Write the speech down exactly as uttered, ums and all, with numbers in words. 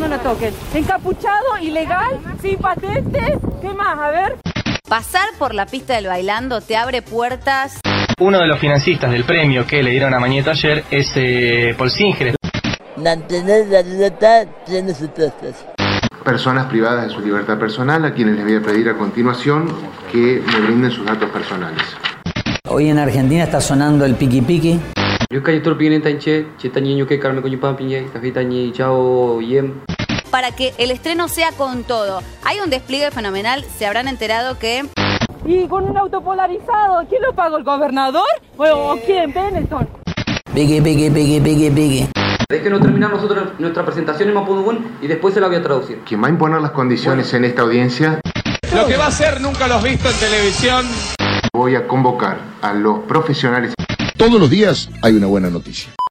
no nos toquen. Encapuchado, ilegal, sin patente. ¿Qué más? A ver. Pasar por la pista del bailando te abre puertas. Uno de los financistas del premio que le dieron a Mañeto ayer es eh, Paul Singer. Mantener la libertad tiene sus costos. Personas privadas de su libertad personal, a quienes les voy a pedir a continuación que me brinden sus datos personales. Hoy en Argentina está sonando el piqui piqui. Para que el estreno sea con todo. Hay un despliegue fenomenal, se habrán enterado que... Y con un auto polarizado, ¿quién lo pagó? ¿El gobernador? ¿O eh... quién? Benetton. Piqui piqui piqui piqui piqui. Déjenos terminar nosotros nuestra presentación en Mapudungun y después se la voy a traducir. Quien va a imponer las condiciones bueno. en esta audiencia... Lo que va a ser nunca lo has visto en televisión. Voy a convocar a los profesionales. Todos los días hay una buena noticia.